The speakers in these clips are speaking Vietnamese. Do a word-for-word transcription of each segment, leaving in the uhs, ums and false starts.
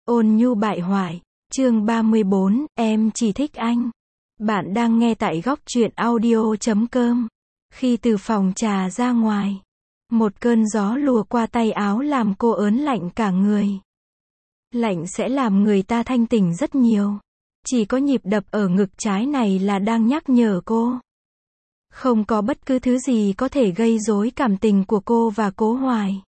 Ôn nhu bại hoại, chương ba mươi bốn, em chỉ thích anh. Bạn đang nghe tại góc truyện audio chấm com. Khi từ phòng trà ra ngoài, một cơn gió lùa qua tay áo làm cô ớn lạnh cả người. Lạnh sẽ làm người ta thanh tỉnh rất nhiều. Chỉ có nhịp đập ở ngực trái này là đang nhắc nhở cô. Không có bất cứ thứ gì có thể gây rối cảm tình của cô và Cố Hoài.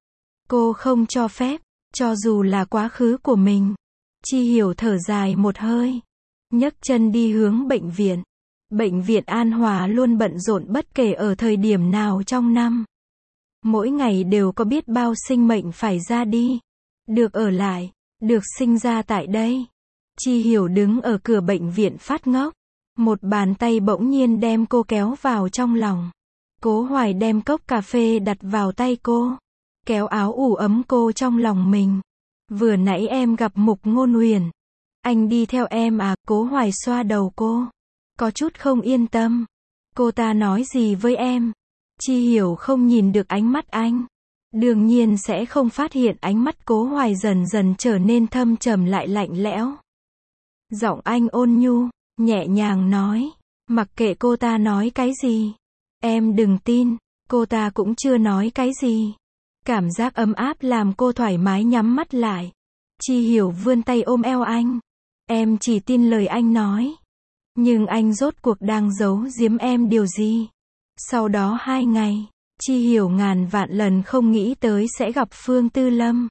Cô không cho phép, cho dù là quá khứ của mình. Chi Hiểu thở dài một hơi, nhấc chân đi hướng bệnh viện. Bệnh viện An Hòa luôn bận rộn bất kể ở thời điểm nào trong năm. Mỗi ngày đều có biết bao sinh mệnh phải ra đi, được ở lại, được sinh ra tại đây. Chi Hiểu đứng ở cửa bệnh viện phát ngốc. Một bàn tay bỗng nhiên đem cô kéo vào trong lòng. Cố Hoài đem cốc cà phê đặt vào tay cô, kéo áo ủ ấm cô trong lòng mình. Vừa nãy em gặp Mục Ngôn Huyền. Anh đi theo em à? Cố Hoài xoa đầu cô, có chút không yên tâm. Cô ta nói gì với em? Chi Hiểu không nhìn được ánh mắt anh, đương nhiên sẽ không phát hiện ánh mắt Cố Hoài dần dần trở nên thâm trầm lại lạnh lẽo. Giọng anh ôn nhu, nhẹ nhàng nói, mặc kệ cô ta nói cái gì, em đừng tin, cô ta cũng chưa nói cái gì. Cảm giác ấm áp làm cô thoải mái nhắm mắt lại. Chi Hiểu vươn tay ôm eo anh. Em chỉ tin lời anh nói. Nhưng anh rốt cuộc đang giấu giếm em điều gì? Sau đó hai ngày, Chi Hiểu ngàn vạn lần không nghĩ tới sẽ gặp Phương Tư Lâm.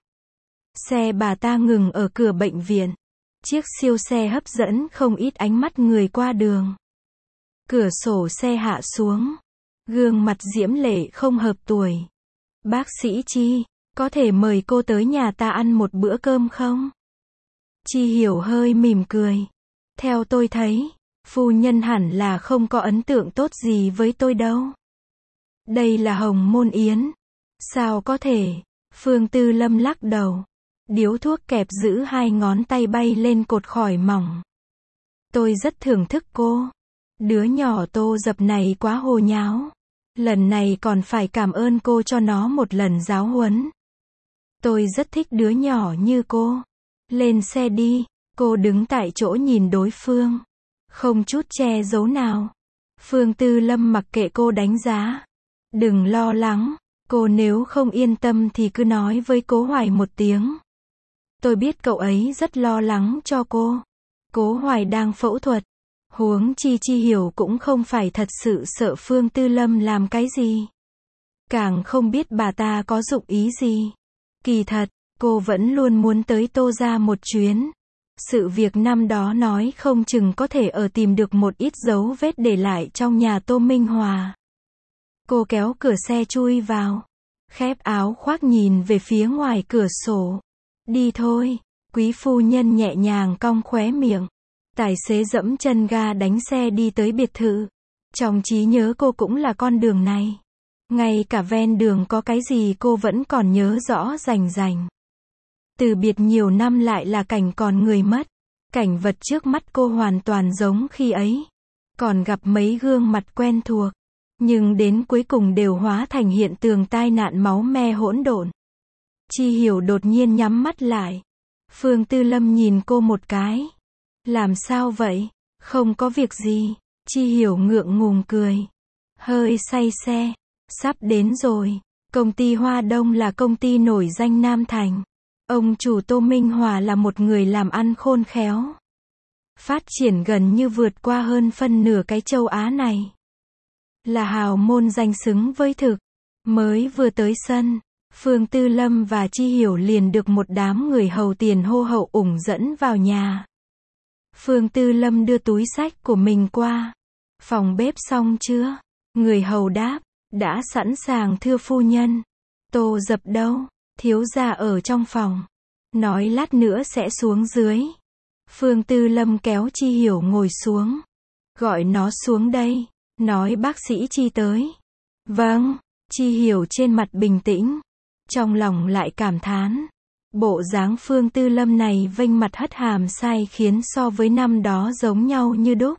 Xe bà ta ngừng ở cửa bệnh viện. Chiếc siêu xe hấp dẫn không ít ánh mắt người qua đường. Cửa sổ xe hạ xuống. Gương mặt diễm lệ không hợp tuổi. Bác sĩ Chi, có thể mời cô tới nhà ta ăn một bữa cơm không? Chi Hiểu hơi mỉm cười. Theo tôi thấy, phu nhân hẳn là không có ấn tượng tốt gì với tôi đâu. Đây là Hồng Môn Yến. Sao có thể? Phương Tư Lâm lắc đầu. Điếu thuốc kẹp giữ hai ngón tay bay lên cột khỏi mỏng. Tôi rất thưởng thức cô. Đứa nhỏ Tô Dập này quá hồ nháo. Lần này còn phải cảm ơn cô cho nó một lần giáo huấn. Tôi rất thích đứa nhỏ như cô. Lên xe đi. Cô đứng tại chỗ nhìn đối phương, không chút che giấu nào. Phương Tư Lâm mặc kệ cô đánh giá. Đừng lo lắng, cô nếu không yên tâm thì cứ nói với Cố Hoài một tiếng. Tôi biết cậu ấy rất lo lắng cho cô. Cố Hoài đang phẫu thuật. Huống chi Chi Hiểu cũng không phải thật sự sợ Phương Tư Lâm làm cái gì. Càng không biết bà ta có dụng ý gì. Kỳ thật, cô vẫn luôn muốn tới Tô gia một chuyến. Sự việc năm đó nói không chừng có thể ở tìm được một ít dấu vết để lại trong nhà Tô Minh Hòa. Cô kéo cửa xe chui vào. Khép áo khoác nhìn về phía ngoài cửa sổ. Đi thôi. Quý phu nhân nhẹ nhàng cong khóe miệng. Tài xế dẫm chân ga đánh xe đi tới biệt thự. Trong trí nhớ cô cũng là con đường này. Ngay cả ven đường có cái gì cô vẫn còn nhớ rõ rành rành. Từ biệt nhiều năm lại là cảnh còn người mất. Cảnh vật trước mắt cô hoàn toàn giống khi ấy. Còn gặp mấy gương mặt quen thuộc. Nhưng đến cuối cùng đều hóa thành hiện tượng tai nạn máu me hỗn độn. Chi Hiểu đột nhiên nhắm mắt lại. Phương Tư Lâm nhìn cô một cái. Làm sao vậy? Không có việc gì. Chi Hiểu ngượng ngùng cười. Hơi say xe. Sắp đến rồi. Công ty Hoa Đông là công ty nổi danh Nam Thành. Ông chủ Tô Minh Hòa là một người làm ăn khôn khéo. Phát triển gần như vượt qua hơn phân nửa cái châu Á này. Là hào môn danh xứng với thực. Mới vừa tới sân, Phương Tư Lâm và Chi Hiểu liền được một đám người hầu tiền hô hậu ủng dẫn vào nhà. Phương Tư Lâm đưa túi xách của mình qua. Phòng bếp xong chưa? Người hầu đáp, đã sẵn sàng thưa phu nhân. Tô Dập đâu? Thiếu gia ở trong phòng. Nói lát nữa sẽ xuống dưới. Phương Tư Lâm kéo Chi Hiểu ngồi xuống. Gọi nó xuống đây. Nói bác sĩ Chi tới. Vâng. Chi Hiểu trên mặt bình tĩnh. Trong lòng lại cảm thán. Bộ dáng Phương Tư Lâm này vênh mặt hất hàm sai khiến so với năm đó giống nhau như đúc.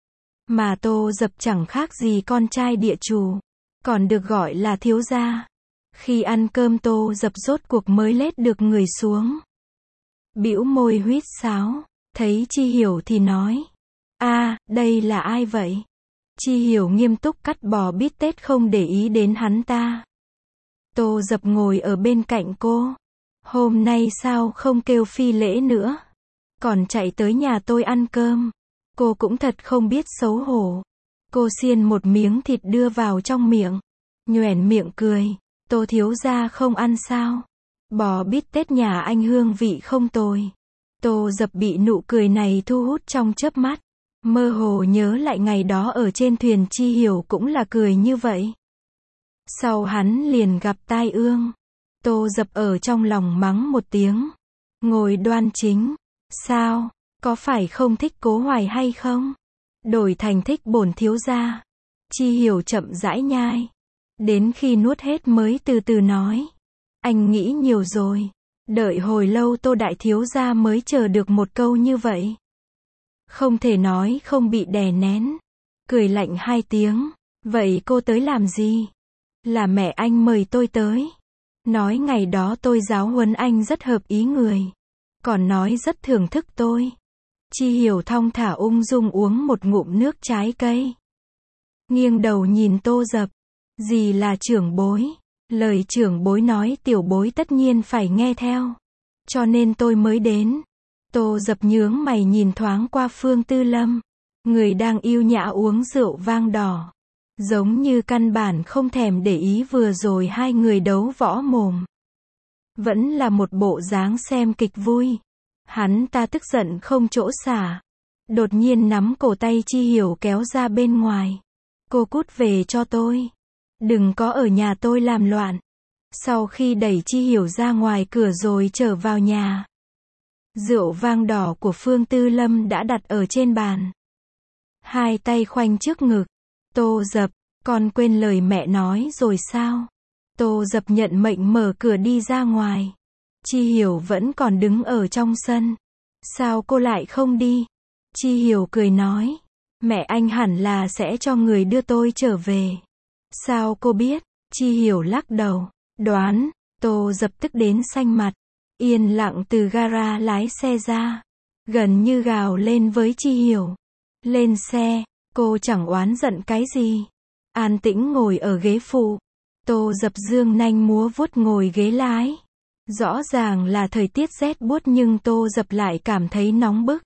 Mà Tô Dập chẳng khác gì con trai địa chủ. Còn được gọi là thiếu gia. Khi ăn cơm Tô Dập rốt cuộc mới lết được người xuống. bĩu môi huýt sáo, thấy Chi Hiểu thì nói. A, đây là ai vậy? Chi Hiểu nghiêm túc cắt bò bít tết không để ý đến hắn ta. Tô Dập ngồi ở bên cạnh cô. Hôm nay sao không kêu phi lễ nữa? Còn chạy tới nhà tôi ăn cơm. Cô cũng thật không biết xấu hổ. Cô xiên một miếng thịt đưa vào trong miệng. Nhoẻn miệng cười. Tô thiếu gia không ăn sao? Bò bít tết nhà anh hương vị không tồi. Tô Dập bị nụ cười này thu hút trong chớp mắt. Mơ hồ nhớ lại ngày đó ở trên thuyền Chi Hiểu cũng là cười như vậy. Sau hắn liền gặp tai ương. Tô Dập ở trong lòng mắng một tiếng. Ngồi đoan chính. Sao? Có phải không thích Cố Hoài hay không? Đổi thành thích bổn thiếu gia. Chi Hiểu chậm rãi nhai. Đến khi nuốt hết mới từ từ nói. Anh nghĩ nhiều rồi. Đợi hồi lâu Tô đại thiếu gia mới chờ được một câu như vậy. Không thể nói không bị đè nén. Cười lạnh hai tiếng. Vậy cô tới làm gì? Là mẹ anh mời tôi tới. Nói ngày đó tôi giáo huấn anh rất hợp ý người. Còn nói rất thưởng thức tôi. Chi Hiểu thong thả ung dung uống một ngụm nước trái cây. Nghiêng đầu nhìn Tô Dập. Gì là trưởng bối? Lời trưởng bối nói tiểu bối tất nhiên phải nghe theo. Cho nên tôi mới đến. Tô Dập nhướng mày nhìn thoáng qua Phương Tư Lâm. Người đang yêu nhã uống rượu vang đỏ. Giống như căn bản không thèm để ý vừa rồi hai người đấu võ mồm. Vẫn là một bộ dáng xem kịch vui. Hắn ta tức giận không chỗ xả. Đột nhiên nắm cổ tay Chi Hiểu kéo ra bên ngoài. Cô cút về cho tôi. Đừng có ở nhà tôi làm loạn. Sau khi đẩy Chi Hiểu ra ngoài cửa rồi trở vào nhà. Rượu vang đỏ của Phương Tư Lâm đã đặt ở trên bàn. Hai tay khoanh trước ngực. Tô Dập, con quên lời mẹ nói rồi sao? Tô Dập nhận mệnh mở cửa đi ra ngoài. Chi Hiểu vẫn còn đứng ở trong sân. Sao cô lại không đi? Chi Hiểu cười nói. Mẹ anh hẳn là sẽ cho người đưa tôi trở về. Sao cô biết? Chi Hiểu lắc đầu. Đoán. Tô Dập tức đến xanh mặt. Yên lặng từ gara lái xe ra. Gần như gào lên với Chi Hiểu. Lên xe. Cô chẳng oán giận cái gì. An tĩnh ngồi ở ghế phụ. Tô Dập dương nanh múa vuốt ngồi ghế lái. Rõ ràng là thời tiết rét buốt nhưng Tô Dập lại cảm thấy nóng bức.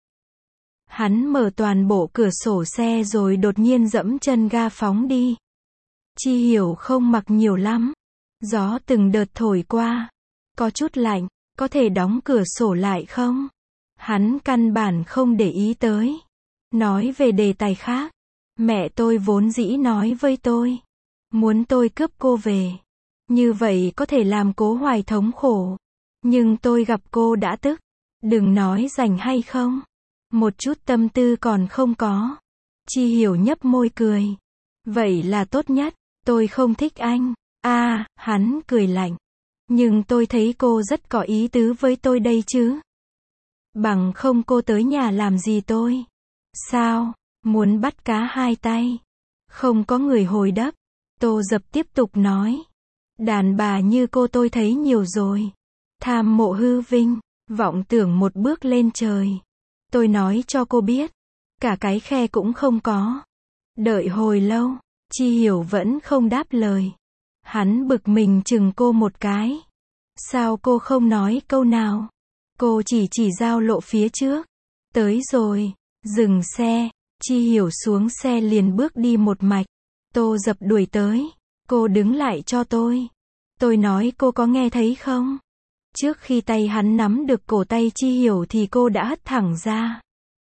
Hắn mở toàn bộ cửa sổ xe rồi đột nhiên dẫm chân ga phóng đi. Chi Hiểu không mặc nhiều lắm. Gió từng đợt thổi qua. Có chút lạnh, có thể đóng cửa sổ lại không? Hắn căn bản không để ý tới. Nói về đề tài khác. Mẹ tôi vốn dĩ nói với tôi. Muốn tôi cướp cô về. Như vậy có thể làm Cố Hoài thống khổ. Nhưng tôi gặp cô đã tức. Đừng nói rảnh hay không. Một chút tâm tư còn không có. Chi Hiểu nhấp môi cười. Vậy là tốt nhất. Tôi không thích anh. A, à, hắn cười lạnh. Nhưng tôi thấy cô rất có ý tứ với tôi đây chứ. Bằng không cô tới nhà làm gì tôi? Sao? Muốn bắt cá hai tay. Không có người hồi đáp. Tô Dập tiếp tục nói. Đàn bà như cô tôi thấy nhiều rồi. Tham mộ hư vinh. Vọng tưởng một bước lên trời. Tôi nói cho cô biết. Cả cái khe cũng không có. Đợi hồi lâu. Chi Hiểu vẫn không đáp lời. Hắn bực mình chừng cô một cái. Sao cô không nói câu nào? Cô chỉ chỉ giao lộ phía trước. Tới rồi. Dừng xe. Chi Hiểu xuống xe liền bước đi một mạch. Tô Dập đuổi tới. Cô đứng lại cho tôi. Tôi nói cô có nghe thấy không? Trước khi tay hắn nắm được cổ tay Chi Hiểu thì cô đã hất thẳng ra.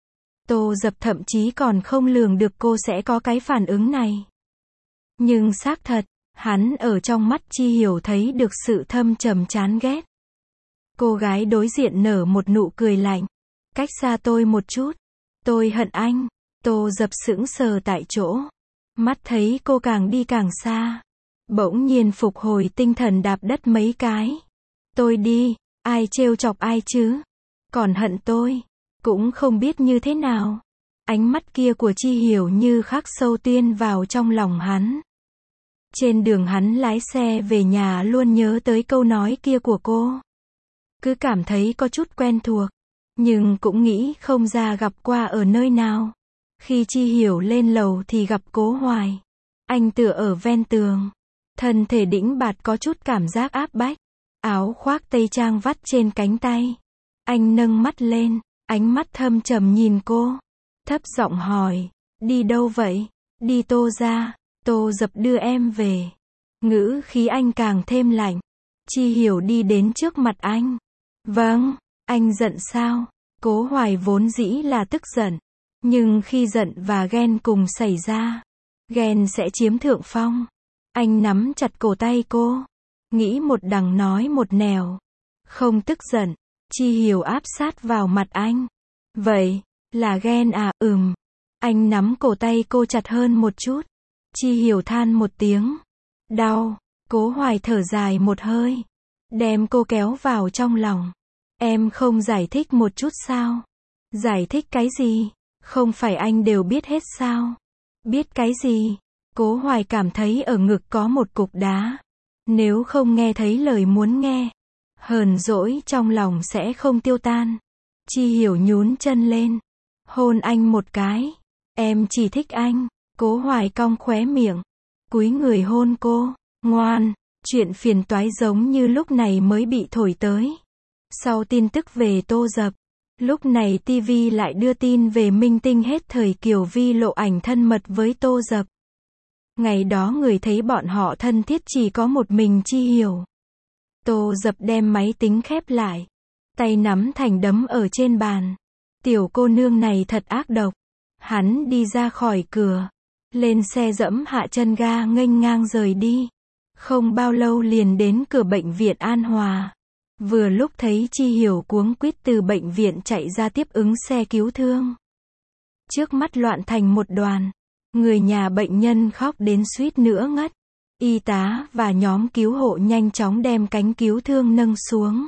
Tô Dập thậm chí còn không lường được cô sẽ có cái phản ứng này. Nhưng xác thật, hắn ở trong mắt Chi Hiểu thấy được sự thâm trầm chán ghét. Cô gái đối diện nở một nụ cười lạnh. Cách xa tôi một chút. Tôi hận anh. Tô Dập sững sờ tại chỗ. Mắt thấy cô càng đi càng xa. Bỗng nhiên phục hồi tinh thần đạp đất mấy cái. Tôi đi, ai trêu chọc ai chứ? Còn hận tôi? Cũng không biết như thế nào. Ánh mắt kia của Chi Hiểu như khắc sâu tuyên vào trong lòng hắn. Trên đường hắn lái xe về nhà luôn nhớ tới câu nói kia của cô. cứ cảm thấy có chút quen thuộc, nhưng cũng nghĩ không ra gặp qua ở nơi nào. Khi Chi Hiểu lên lầu thì gặp Cố Hoài. Anh tựa ở ven tường, thân thể đĩnh bạt có chút cảm giác áp bách, áo khoác tây trang vắt trên cánh tay. Anh nâng mắt lên, ánh mắt thâm trầm nhìn cô, thấp giọng hỏi, đi đâu vậy? Đi Tô gia, Tô Dập đưa em về. Ngữ khí anh càng thêm lạnh. Chi Hiểu đi đến trước mặt anh. Vâng, anh giận sao? Cố Hoài vốn dĩ là tức giận, nhưng khi giận và ghen cùng xảy ra, ghen sẽ chiếm thượng phong. Anh nắm chặt cổ tay cô, nghĩ một đằng nói một nẻo. Không tức giận. Chi Hiểu áp sát vào mặt anh. Vậy, là ghen à? Ừm. Anh nắm cổ tay cô chặt hơn một chút. Chi Hiểu than một tiếng. Đau. Cố Hoài thở dài một hơi, đem cô kéo vào trong lòng. Em không giải thích một chút sao? Giải thích cái gì? Không phải anh đều biết hết sao? Biết cái gì? Cố Hoài cảm thấy ở ngực có một cục đá. Nếu không nghe thấy lời muốn nghe, hờn dỗi trong lòng sẽ không tiêu tan. Chi Hiểu nhún chân lên, hôn anh một cái. Em chỉ thích anh. Cố Hoài cong khóe miệng, cúi người hôn cô. Ngoan. Chuyện phiền toái giống như lúc này mới bị thổi tới. Sau tin tức về Tô Dập, lúc này ti vi lại đưa tin về minh tinh hết thời Kiều Vi lộ ảnh thân mật với Tô Dập. Ngày đó người thấy bọn họ thân thiết chỉ có một mình Chi Hiểu. Tô Dập đem máy tính khép lại, tay nắm thành đấm ở trên bàn. Tiểu cô nương này thật ác độc. Hắn đi ra khỏi cửa, lên xe dẫm hạ chân ga nghênh ngang rời đi. Không bao lâu liền đến cửa bệnh viện An Hòa. Vừa lúc thấy Chi Hiểu cuống quýt từ bệnh viện chạy ra tiếp ứng xe cứu thương. Trước mắt loạn thành một đoàn. Người nhà bệnh nhân khóc đến suýt nữa ngất. Y tá và nhóm cứu hộ nhanh chóng đem cánh cứu thương nâng xuống.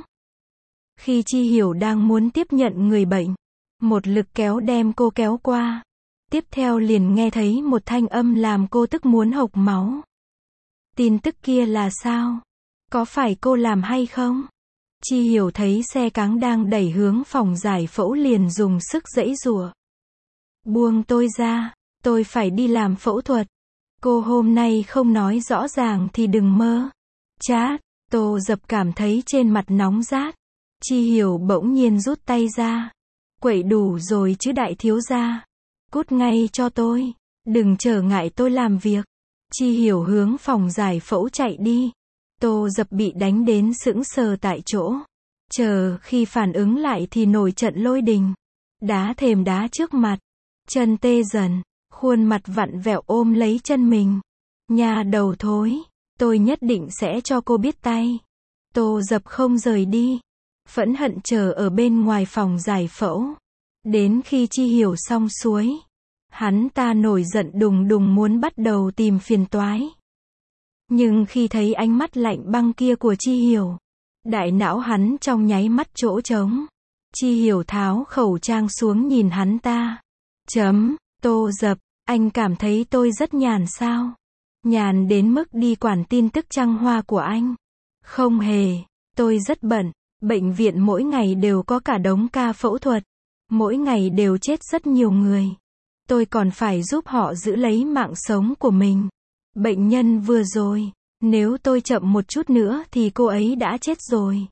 Khi Chi Hiểu đang muốn tiếp nhận người bệnh, một lực kéo đem cô kéo qua. Tiếp theo liền nghe thấy một thanh âm làm cô tức muốn hộc máu. Tin tức kia là sao? Có phải cô làm hay không? Chi Hiểu thấy xe cáng đang đẩy hướng phòng giải phẫu liền dùng sức giãy giụa. Buông tôi ra, tôi phải đi làm phẫu thuật. Cô hôm nay không nói rõ ràng thì đừng mơ. Chát, Tô Dập cảm thấy trên mặt nóng rát. Chi Hiểu bỗng nhiên rút tay ra. Quậy đủ rồi chứ đại thiếu gia. Cút ngay cho tôi, đừng trở ngại tôi làm việc. Chi Hiểu hướng phòng giải phẫu chạy đi. Tô Dập bị đánh đến sững sờ tại chỗ. Chờ khi phản ứng lại thì nổi trận lôi đình. Đá thềm đá trước mặt. Chân tê dần, khuôn mặt vặn vẹo ôm lấy chân mình. Nhà đầu thối, tôi nhất định sẽ cho cô biết tay. Tô Dập không rời đi, phẫn hận chờ ở bên ngoài phòng giải phẫu. Đến khi Chi Hiểu xong xuôi, hắn ta nổi giận đùng đùng muốn bắt đầu tìm phiền toái. Nhưng khi thấy ánh mắt lạnh băng kia của Chi Hiểu, đại não hắn trong nháy mắt chỗ trống. Chi Hiểu tháo khẩu trang xuống nhìn hắn ta. Chấm, Tô Dập, anh cảm thấy tôi rất nhàn sao? Nhàn đến mức đi quản tin tức trăng hoa của anh? Không hề, tôi rất bận. Bệnh viện mỗi ngày đều có cả đống ca phẫu thuật. Mỗi ngày đều chết rất nhiều người. Tôi còn phải giúp họ giữ lấy mạng sống của mình. Bệnh nhân vừa rồi, nếu tôi chậm một chút nữa thì cô ấy đã chết rồi.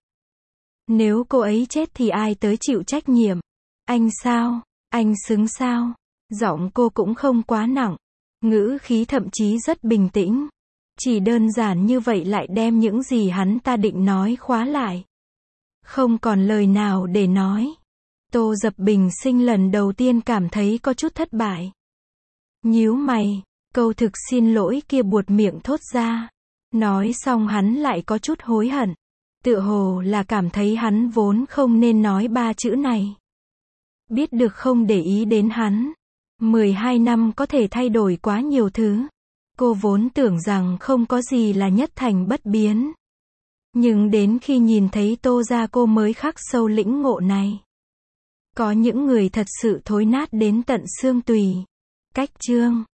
Nếu cô ấy chết thì ai tới chịu trách nhiệm? Anh sao? Anh xứng sao? Giọng cô cũng không quá nặng. Ngữ khí thậm chí rất bình tĩnh. Chỉ đơn giản như vậy lại đem những gì hắn ta định nói khóa lại. Không còn lời nào để nói. Tô Dập bình sinh lần đầu tiên cảm thấy có chút thất bại. Nhíu mày, câu thực xin lỗi kia buột miệng thốt ra. Nói xong hắn lại có chút hối hận. Tựa hồ là cảm thấy hắn vốn không nên nói ba chữ này. Biết được không để ý đến hắn. mười hai năm có thể thay đổi quá nhiều thứ. Cô vốn tưởng rằng không có gì là nhất thành bất biến. Nhưng đến khi nhìn thấy Tô gia cô mới khắc sâu lĩnh ngộ này. Có những người thật sự thối nát đến tận xương tủy. Cách chương